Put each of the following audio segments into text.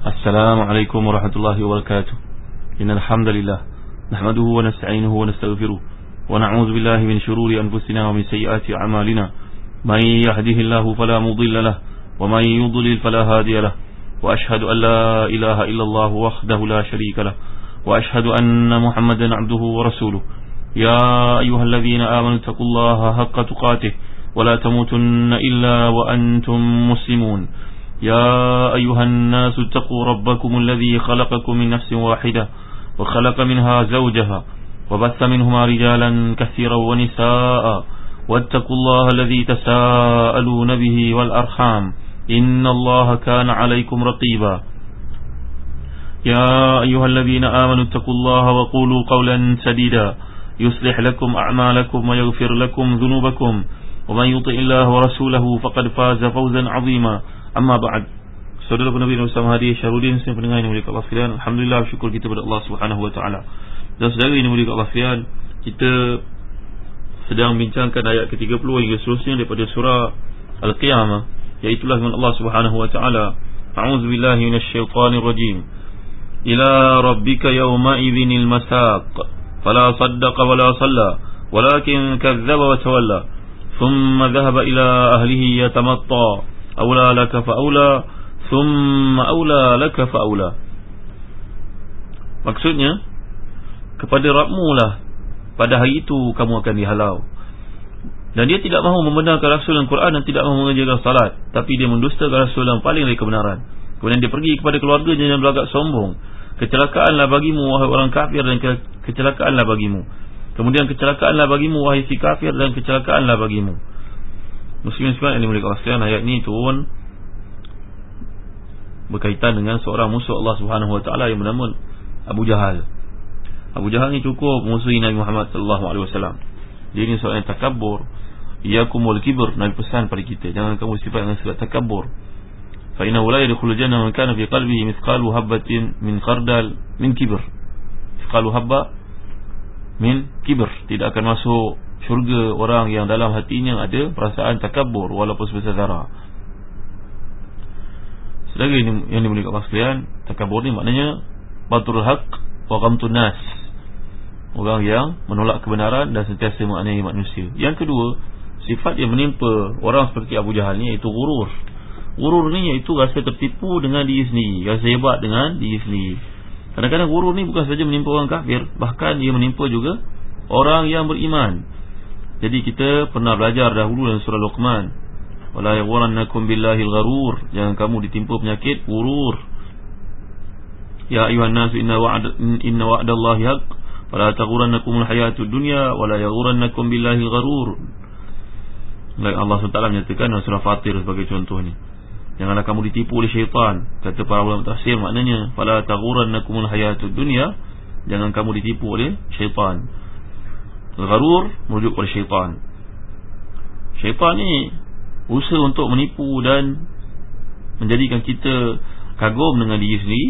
Assalamualaikum warahmatullahi wabarakatuh. Innal hamdalillah nahmaduhu wa nasta'inuhu wa nastaghfiruh wa na'udzu billahi min shururi anfusina wa min sayyiati a'malina. May yahdihillahu fala mudilla lahu wa may yudlil fala hadiya lahu. Wa ashhadu an la ilaha illallah wahdahu la sharika lahu wa ashhadu anna Muhammadan 'abduhu wa rasuluh. Ya ayyuhalladzina amanu taqullaha haqqa tuqatih wa la tamutunna illa wa antum muslimun. يا أيها الناس اتقوا ربكم الذي خلقكم من نفس واحدة وخلق منها زوجها وبث منهما رجالا كثيرا ونساء واتقوا الله الذي تساءلون به والأرحام إن الله كان عليكم رقيبا يا أيها الذين آمنوا اتقوا الله وقولوا قولا سديدا يصلح لكم أعمالكم ويغفر لكم ذنوبكم ومن يطع الله ورسوله فقد فاز فوزا عظيما. Amma ba'd. Saudara Nabi Muhammad Hadi Syarudin, semua pendengar yang mulia Allah sekalian, alhamdulillah, syukur kita kepada Allah Subhanahu wa taala. Dan saudara yang mulia Allah sekalian, kita sedang bincangkan ayat ke-30 hingga seterusnya daripada surah Al-Qiyamah, iaitu firman Allah Subhanahu wa taala, a'udzu billahi minasyaitonir rajim. Ila rabbika yawma idzinil masaq, fala saddaqa wala shalla, walakin kadzdzaba wa tawalla, thumma dhahaba ila ahlihi yatamatta. Aula laka fa'aula, thumma aula laka fa'aula. Maksudnya, kepada Rabbmu lah pada hari itu kamu akan dihalau. Dan dia tidak mahu membenarkan Rasul dan Quran dan tidak mahu mengerjakan salat, tapi dia mendustakan Rasul yang paling dari kebenaran. Kemudian dia pergi kepada keluarganya dan berlagak sombong. Kecelakaanlah bagimu wahai orang kafir, dan kecelakaanlah bagimu. Kemudian kecelakaanlah bagimu wahai si kafir, dan kecelakaanlah bagimu. Muslimin sekalian yang dimuliakan Allah sekalian, ayat ini turun berkaitan dengan seorang musuh Allah Subhanahu wa taala yang bernama Abu Jahal. Abu Jahal ni cukup musuhi Nabi Muhammad sallallahu alaihi wasallam. Dia ni seorang yang takabur. Iyakumul kibr, Nabi pesan pada kita, jangan kamu sifat dengan sifat takabur. Fa inna la yadkhulul jannah man kana fi qalbihi mithqalu habatin min khardal min kibr. Mithqalu habba min kibr, tidak akan masuk syurga orang yang dalam hatinya ada perasaan takabur walaupun sebesar zarah. Saudara yang dimuliakan Allah sekalian, takabur ni maknanya batrul haq wa ghamtun nas, orang yang menolak kebenaran dan sentiasa menganiaya manusia. Yang kedua, sifat yang menimpa orang seperti Abu Jahal ni iaitu ghurur. Ghurur ni iaitu rasa tertipu dengan diri sendiri, rasa hebat dengan diri sendiri. Kadang-kadang ghurur ni bukan saja menimpa orang kafir, bahkan dia menimpa juga orang yang beriman. Jadi kita pernah belajar dahulu dalam surah Luqman, wala yaghurrannakum billahil gharur, jangan kamu ditimpa penyakit ghurur. Ya ayuhan nas inna wa'dallahi haqq wala taghurrannakumul hayatud dunya wala yaghurrannakum billahil gharur. Allah SWT menyatakan dalam surah Fatir sebagai contohnya, janganlah kamu ditipu oleh syaitan. Kata para ulama tafsir, maknanya fala taghurrannakumul hayatud dunya, jangan kamu ditipu oleh syaitan. Al-gharur merujuk pada syaitan. Syaitan ni usaha untuk menipu dan menjadikan kita kagum dengan diri sendiri.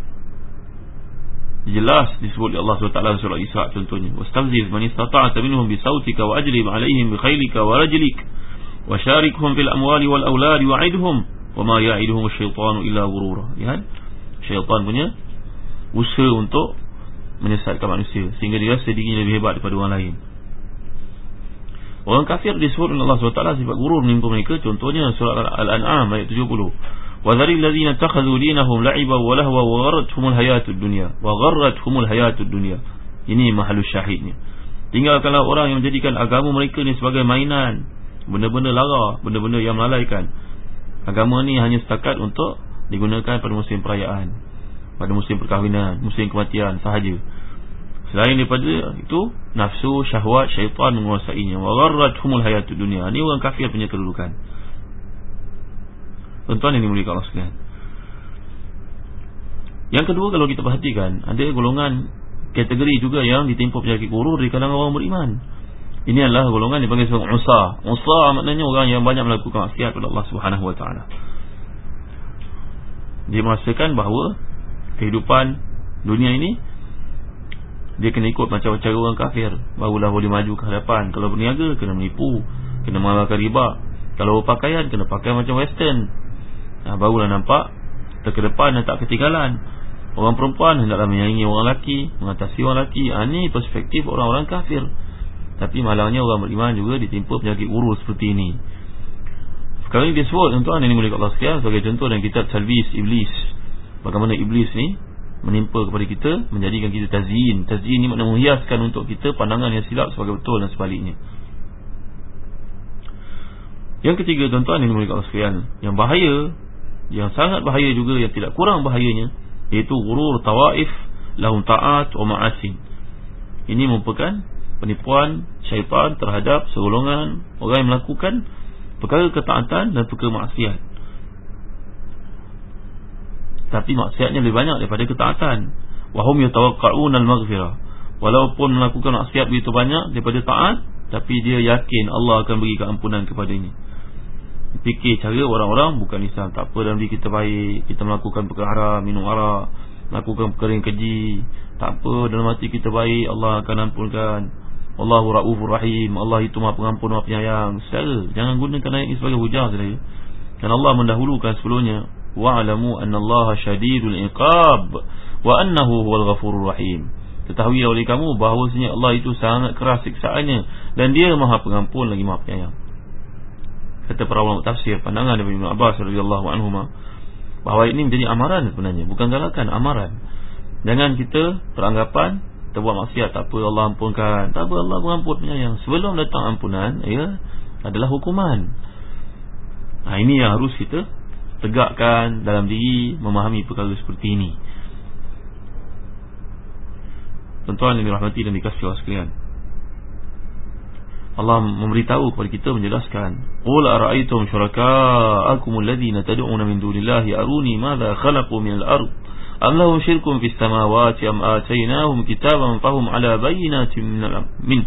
Jelas disebut oleh Allah SWT dalam surah Isra contohnya, wastafziz man istata'ta minhum bisautika wa ajlib alaihim bi khailika wa rajlik wa syarikhum fil amwali wal auladi wa'idhum wa ma ya'iduhum asyaitanu illa ghurura. Lihat, syaitan punya usaha untuk menyesatkan manusia sehingga dia rasa dirinya lebih hebat daripada orang lain. Orang kafir disebut oleh Allah SWT sifat gurur menimpa mereka. Contohnya surah Al-An'am ayat 70, wa dzaril ladzina takhadhu dinahum la'iba wa lahwa wa gharrathumul hayatud dunya wa gharrathumul hayatud dunya. Ini mahallus syahidnya. Tinggalkanlah orang yang menjadikan agama mereka ni sebagai mainan, benda-benda lara, benda-benda yang melalaikan. Agama ni hanya setakat untuk digunakan pada musim perayaan, pada musim perkahwinan, musim kematian sahaja. Selain daripada itu, nafsu, syahwat, syaitan menguasainya. Wa gharrathumul hayatud dunya. Ini orang kafir punya kedudukan. Tuan-tuan yang dimuliakan Allah sekalian, yang kedua, kalau kita perhatikan, ada golongan kategori juga yang ditimpa penyakit ghurur di kalangan orang beriman. Ini adalah golongan yang dipanggil sebagai usah. Usah maknanya orang yang banyak melakukan maksiat kepada Allah Subhanahu wa taala. Dia merasakan bahawa kehidupan dunia ini dia kena ikut macam cara orang kafir, barulah boleh maju ke hadapan. Kalau berniaga, kena menipu, kena mengamalkan riba. Kalau berpakaian, kena pakai macam western. Barulah nampak terkedepan dan tak ketinggalan. Orang perempuan hendaklah menyaingi orang lelaki, mengatasi orang lelaki. Ini perspektif orang-orang kafir. Tapi malangnya orang beriman juga ditimpa penyakit urus seperti ini. Sekarang ini disebut tuan-tuan ini mulia Allah sekalian sebagai contoh dalam kitab Talbis Iblis. Bagaimana iblis ni menimpa kepada kita, menjadikan kita tazyin. Tazyin ni makna menghiaskan untuk kita pandangan yang silap sebagai betul dan sebaliknya. Yang ketiga tuan-tuan ini mulia Allah sekalian, yang bahaya, yang sangat bahaya juga, yang tidak kurang bahayanya, iaitu ghurur tawaif lahum ta'at wa ma'asin. Ini merupakan penipuan syaitan terhadap segolongan orang yang melakukan perkara ketaatan dan perkara maksiat. Tapi maksiatnya lebih banyak daripada ketaatan. Wahum yatawaqqa'una al-maghfirah. Walaupun melakukan maksiat begitu banyak daripada taat, tapi dia yakin Allah akan beri keampunan kepadanya. Fikir cara orang-orang bukan Islam. Tak apa, dalam diri kita baik, kita melakukan perkara haram, minum arak, melakukan perkara yang keji, tak apa, dalam hati kita baik, Allah akan ampunkan. Allahu Ra'ufur Rahim, Allah itu Maha Pengampun, Maha Penyayang. Saudara, jangan gunakan ayat ini sebagai hujah saudara. Dan Allah mendahulukan sebelumnya, wa'alamu annallaha syadidul iqab wa annahu huwal ghafurur rahim. Ketahui oleh kamu bahawasanya Allah itu sangat keras siksaannya dan dia Maha Pengampun lagi Maha Penyayang. Kata para ulama tafsir, pandangan daripada Ibn Abbas radhiyallahu anhuma, bahawa ini menjadi amaran sebenarnya, bukan galakan, amaran. Jangan kita beranggapan kita buat maksiat, tak apa Allah ampunkan, tak apa Allah mengampun penyayang. Sebelum datang ampunan, ia adalah hukuman. Ini yang harus kita tegakkan dalam diri, memahami perkara seperti ini. Tuan-tuan yang dirahmati dan dikasihi Allah sekalian, Allah memberitahu kepada kita, menjelaskan, qul ara'aytum syuraka'akum alladhina tad'una min dunillahi aruni madza khalaqu minal ard am lahum syirkun fis samawati am atainahum kitaban fahum ala bayyinatin min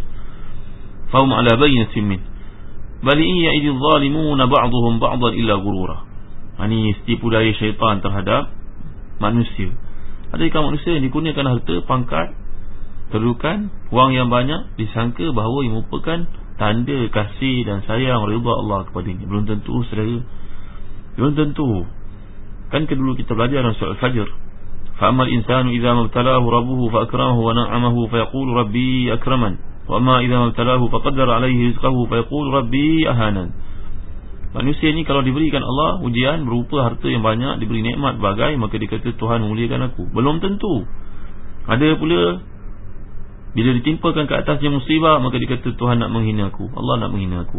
bal in ya'idu adh-dhalimuna ba'dhum ba'dhan illa ghurura. Ini tipu daya syaitan terhadap manusia. Adakah manusia yang dikurniakan harta, pangkat, kedudukan, wang yang banyak, disangka bahawa ia merupakan tanda kasih dan sayang redha Allah kepadanya? Belum tentu saudara, belum tentu. Kan dulu kita belajar dalam surah Al-Fajr, fa'amal insanu idza mabtalahu rabbuhu fa'akramahu wa na'amahu fayaqulu rabbi akraman wa amma idza mabtalahu faqaddara alayhi rizqahu fayaqulu rabbi ahanan. Manusia ni kalau diberikan Allah ujian berupa harta yang banyak, diberi nikmat bagai, maka dia kata Tuhan memuliakan aku. Belum tentu. Ada pula bila ditimpakan ke atasnya musibah, maka dia kata Tuhan nak menghina aku, Allah nak menghina aku.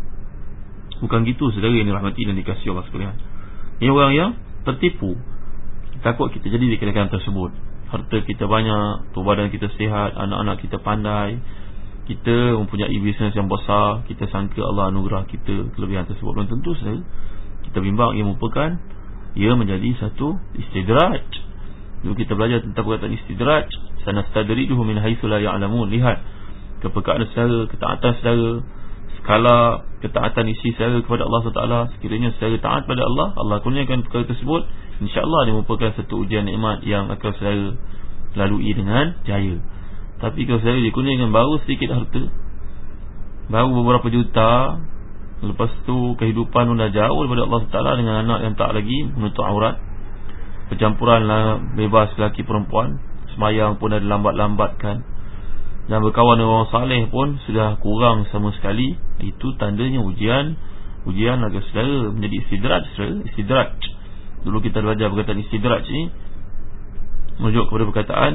Bukan gitu saudara yang dirahmati dan dikasihi Allah sekalian. Ini orang yang tertipu. Takut kita jadi di keadaan tersebut. Harta kita banyak, tubuh badan kita sihat, anak-anak kita pandai, kita mempunyai bisnes yang besar, kita sangka Allah anugerah kita kelebihan tersebut. Belum tentu saudara. Kita bimbang ia merupakan, ia menjadi satu istidraj. Dulu kita belajar tentang perkataan istidraj, sanastadrijuhum min haitsu la ya'lamun. Lihat kepekaan saudara, ketaatan saudara, skala ketaatan isi saudara kepada Allah SWT. Sekiranya saudara taat pada Allah, Allah kurniakan perkara tersebut, insya-Allah dia merupakan satu ujian nikmat yang akan saudara lalui dengan jaya. Tapi kalau saudara dikurniakan baru sedikit harta, baru beberapa juta, lepas tu kehidupan pun dah jauh daripada Allah SWT, dengan anak yang tak lagi menutup aurat, percampuran lah bebas lelaki perempuan, semayang pun ada lambat-lambatkan, dan berkawan dengan orang saleh pun sudah kurang sama sekali. Itu tandanya ujian agar saudara menjadi istidraj. Istidraj, dulu kita belajar perkataan istidraj ni merujuk kepada perkataan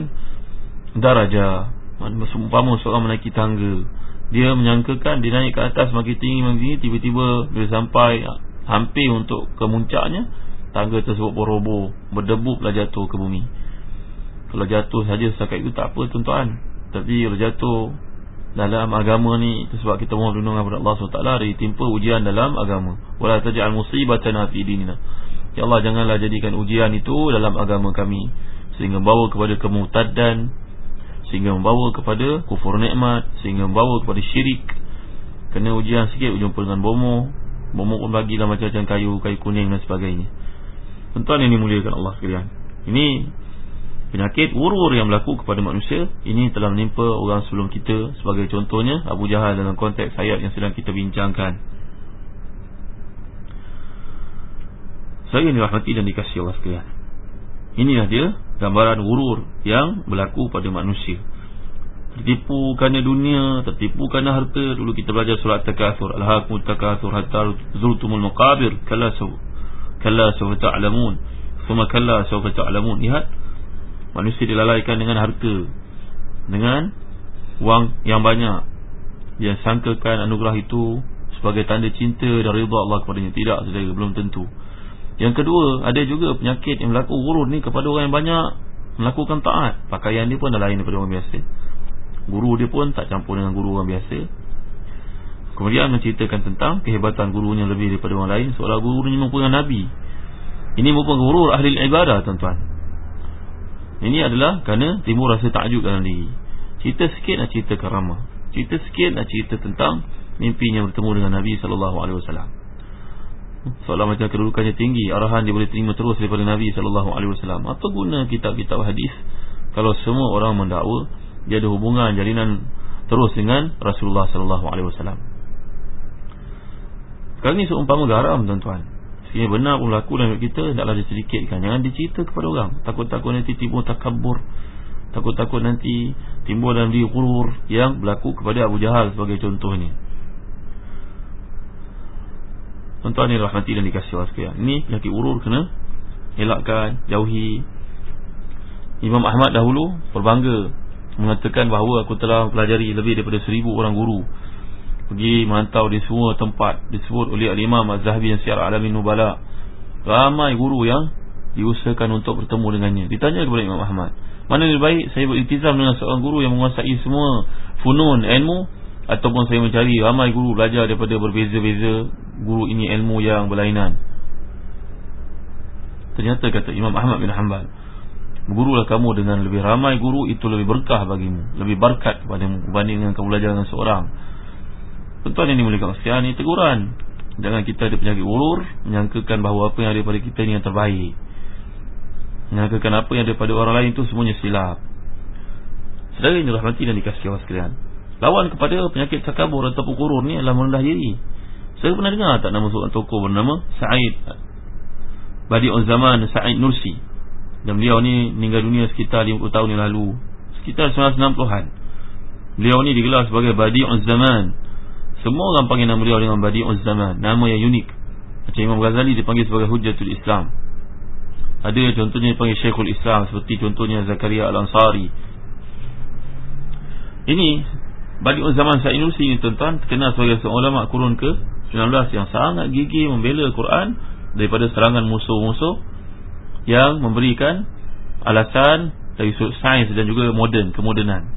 darajah. Umpama seorang menaiki tangga, dia menyangkakan dia naik ke atas makin tinggi, tiba-tiba bila sampai hampir untuk ke muncaknya, tangga tersebut beroboh, berdebu pula jatuh ke bumi. Kalau jatuh saja setakat itu tak apa tuan-tuan. Tapi kalau jatuh dalam agama ni, itu sebab kita mohon perlindungan kepada Allah SWT, ditimpa ujian dalam agama. Wala taj'al musibatana fi dinina. Ya Allah, janganlah jadikan ujian itu dalam agama kami sehingga membawa kepada kemurtadan, sehingga membawa kepada kufur nikmat, sehingga membawa kepada syirik. Kena ujian sikit, jumpa dengan bomoh pun bagilah macam-macam kayu kuning dan sebagainya. Tuan-tuan yang dimuliakan Allah sekalian, ini penyakit urur yang berlaku kepada manusia. Ini telah menimpa orang sebelum kita. Sebagai contohnya Abu Jahal dalam konteks ayat yang sedang kita bincangkan. Saya dirahmati dan dikasihi Allah sekalian, inilah dia gambaran ghurur yang berlaku pada manusia. Tertipu kerana dunia, tertipu kerana harta. Dulu kita belajar surah Takatsur, alhaakumut takatsur hatta zurtumul maqabir, kalla sawfa ta'lamun, thumma kalla sawfa ta'lamun. Lihat, manusia dilalaikan dengan harta, dengan wang yang banyak. Dia sangkakan anugerah itu sebagai tanda cinta dan redha Allah kepadanya. Tidak, saudara, belum tentu. Yang kedua, ada juga penyakit yang berlaku ghurur ni kepada orang yang banyak melakukan taat. Pakaian dia pun dah lain daripada orang biasa, guru dia pun tak campur dengan guru orang biasa. Kemudian menceritakan tentang kehebatan gurunya lebih daripada orang lain, seolah gurunya merupakan Nabi. Ini merupakan ghurur ahli ibadah, tuan-tuan. Ini adalah kerana timbul rasa takjub dalam diri. Cerita sikit nak cerita karamah, cerita sikit nak cerita tentang mimpinya bertemu dengan Nabi SAW. Seolah macam kedudukannya tinggi, arahan dia boleh terima terus daripada Nabi SAW. Apa guna kitab-kitab hadis kalau semua orang mendakwa dia ada hubungan jalinan terus dengan Rasulullah SAW. Sekarang ni seumpama garam, tuan-tuan. Sekiranya benar pun berlaku dalam hidup kita, hendaklah disedikitkan, jangan dicerita kepada orang. Takut-takut nanti timbul takabur, takut-takut nanti timbul dalam diri ghurur yang berlaku kepada Abu Jahal sebagai contohnya. Tuan-tuan ni rahmati dan dikasihi Allah sekalian, ini penyakit ghurur kena elakkan, jauhi. Imam Ahmad dahulu berbangga mengatakan bahawa aku telah pelajari lebih daripada 1000 orang guru, pergi merantau di semua tempat. Disebut oleh Al-Imam Az-Zahabi yang Syiar Alamin Nubala, ramai guru yang diusahakan untuk bertemu dengannya. Ditanya kepada Imam Ahmad, mana lebih baik, saya beriltizam dengan seorang guru yang menguasai semua funun ilmu, ataupun saya mencari ramai guru belajar daripada berbeza-beza guru ini ilmu yang berlainan? Ternyata kata Imam Ahmad bin Hanbal, bergurulah kamu dengan lebih ramai guru, itu lebih berkah bagimu, lebih berkat kepadamu berbanding dengan kamu belajar dengan seorang. Tuan-tuan ini muliakan sekalian, ini teguran. Jangan kita ada penyakit ghurur, menyangkakan bahawa apa yang ada pada kita ini yang terbaik, menyangkakan apa yang ada pada orang lain itu semuanya silap. Saudara yang dirahmati dan dikasihi Allah sekalian, lawan kepada penyakit takabur ataupun ghurur ni adalah merendah diri. Saya pernah dengar tak nama seorang tokoh bernama Sa'id Badi'uz Zaman, Sa'id Nursi. Dan beliau ni meninggal dunia sekitar 50 tahun yang lalu, sekitar 1960-an. Beliau ni digelar sebagai Badi'uz Zaman. Semua orang panggil nama beliau dengan Badi'uz Zaman, nama yang unik. Macam Imam Ghazali dipanggil sebagai Hujjatul Islam. Ada contohnya dipanggil Syekhul Islam, seperti contohnya Zakaria Al-Ansari. Ini Badi'uz Zaman Sa'id Nursi ini, tuan-tuan, terkenal sebagai seorang ulama kurun ke-19 yang sangat gigih membela Quran daripada serangan musuh-musuh yang memberikan alasan dari sudut sains dan juga kemodenan.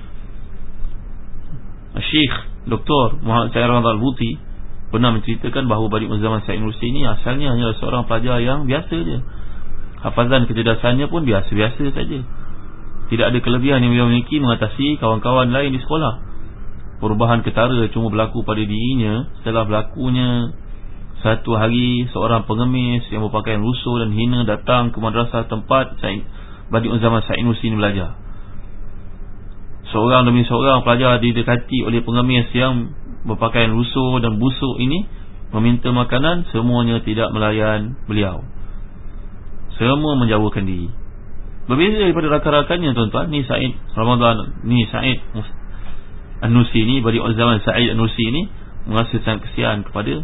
Syekh Dr. Muhammad Syed Al-Buti pernah menceritakan bahawa Badi'uz Zaman Sa'id Nursi ini asalnya hanya seorang pelajar yang biasa je. Hafazan kecerdasannya pun biasa-biasa saja. Tidak ada kelebihan yang beliau miliki mengatasi kawan-kawan lain di sekolah. Perubahan ketara cuma berlaku pada dirinya setelah berlakunya satu hari seorang pengemis yang berpakaian lusuh dan hina datang ke madrasah tempat Badi'uz Zaman Sa'id Nursi ini belajar. Seorang demi seorang pelajar didekati oleh pengemis yang berpakaian lusuh dan busuk ini, meminta makanan. Semuanya tidak melayan beliau, semua menjauhkan diri. Berbeza daripada rakan-rakannya, tuan-tuan. Ni Sa'id Ramadan, ni Sa'id An-Nursi ni, Badi'uz Zaman Sa'id An-Nursi ni merasa sangat kesian kepada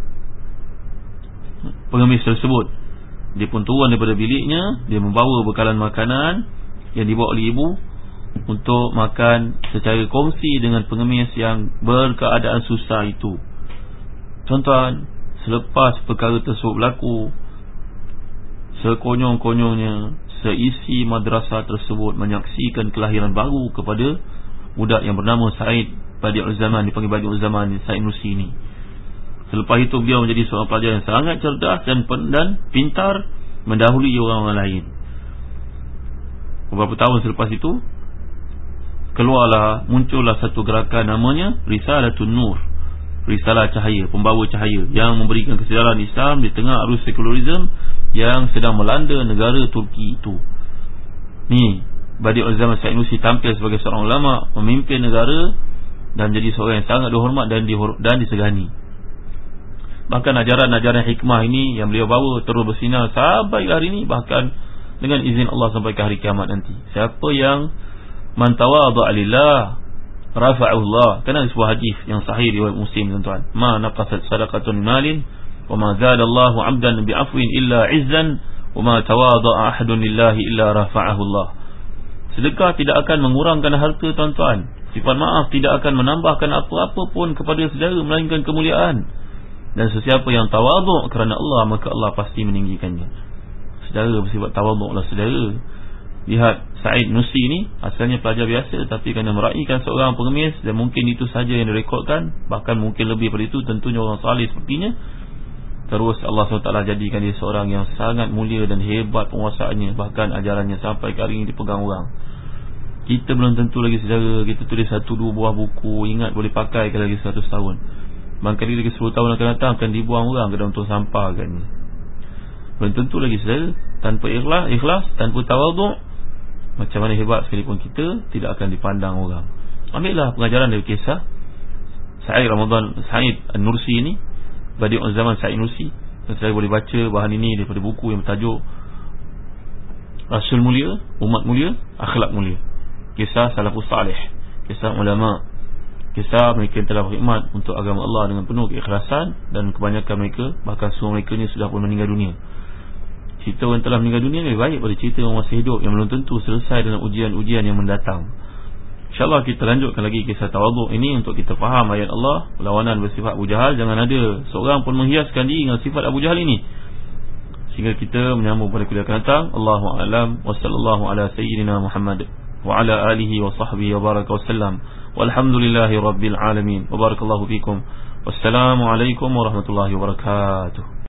pengemis tersebut. Dia pun turun daripada biliknya, dia membawa bekalan makanan yang dibawa oleh ibu untuk makan secara kongsi dengan pengemis yang berkeadaan susah itu. Tuan-tuan, selepas perkara tersebut berlaku, sekonyong-konyongnya seisi madrasah tersebut menyaksikan kelahiran baru kepada budak yang bernama Sa'id Badi'uz Zaman, dipanggil Badi'uz Zaman Sa'id Nursi ini. Selepas itu beliau menjadi seorang pelajar yang sangat cerdas dan pintar, mendahului orang-orang lain. Beberapa tahun selepas itu muncullah satu gerakan namanya Risalatun Nur, Risalah Cahaya, pembawa cahaya, yang memberikan kesedaran Islam di tengah arus sekularisme yang sedang melanda negara Turki itu. Ni Badi'uz Zaman Sa'id Nursi tampil sebagai seorang ulama, memimpin negara dan menjadi seorang yang sangat dihormat dan disegani. Bahkan ajaran-ajaran hikmah ini yang beliau bawa terus bersinar sampai hari ini, bahkan dengan izin Allah sampai ke hari kiamat nanti. Siapa yang man tawadha'a lillah rafa'ahu Allah. Kan ada sebuah hadis yang sahih riwayat Muslim, tuan-tuan. Ma naqasat sadaqatun malin wa ma zada Allahu 'abdan bi'afwin illa 'izzan wa ma tawadha'a ahadun lillahi illa rafa'ahu Allah. Sedekah tidak akan mengurangkan harta, tuan-tuan. Sifat maaf tidak akan menambahkan apa-apa pun kepada saudara melainkan kemuliaan. Dan sesiapa yang tawaduk kerana Allah, maka Allah pasti meninggikannya. Saudara bersifat tawaduklah saudara. Lihat Sa'id Nusi ni asalnya pelajar biasa, tapi kerana meraihkan seorang pengemis, dan mungkin itu saja yang direkodkan, bahkan mungkin lebih daripada itu, tentunya orang salih sepertinya, terus Allah SWT jadikan dia seorang yang sangat mulia dan hebat penguasaannya. Bahkan ajarannya sampai ke hari ini dipegang orang. Kita belum tentu lagi saudara, kita tulis 1-2 buah buku, ingat boleh pakai ke lagi 100 tahun. Barangkali lagi 10 tahun akan datang akan dibuang orang ke dalam tong sampah kan. Belum tentu lagi saudara. Tanpa ikhlas, tanpa tawaduk, macam mana hebat sekalipun kita, tidak akan dipandang orang. Ambillah pengajaran dari kisah Sa'id An-Nursi ini, Badi'ul Zaman Sa'id Nursi. Saya boleh baca bahan ini daripada buku yang bertajuk Rasul Mulia, Umat Mulia, Akhlak Mulia. Kisah salafus salih, kisah ulama, kisah mereka yang telah berkhidmat untuk agama Allah dengan penuh keikhlasan, dan kebanyakan mereka, bahkan semua mereka ni sudah pun meninggal dunia. Cerita orang telah meninggal dunia lebih baik pada cerita orang masih hidup yang belum tentu selesai dengan ujian-ujian yang mendatang. InsyaAllah kita lanjutkan lagi kisah tawaduk ini untuk kita faham ayat Allah, perlawanan bersifat Abu Jahal. Jangan ada seorang pun menghiaskan diri dengan sifat Abu Jahal ini, sehingga kita menyambung pada kuliah akan datang. Allahu a'lam wa sallallahu ala sayyidina Muhammad wa ala alihi wa sahbihi wa baraka wa sallam, walhamdulillahi rabbil alamin, wa barakallahu fikum. Wassalamu alaikum warahmatullahi wabarakatuh.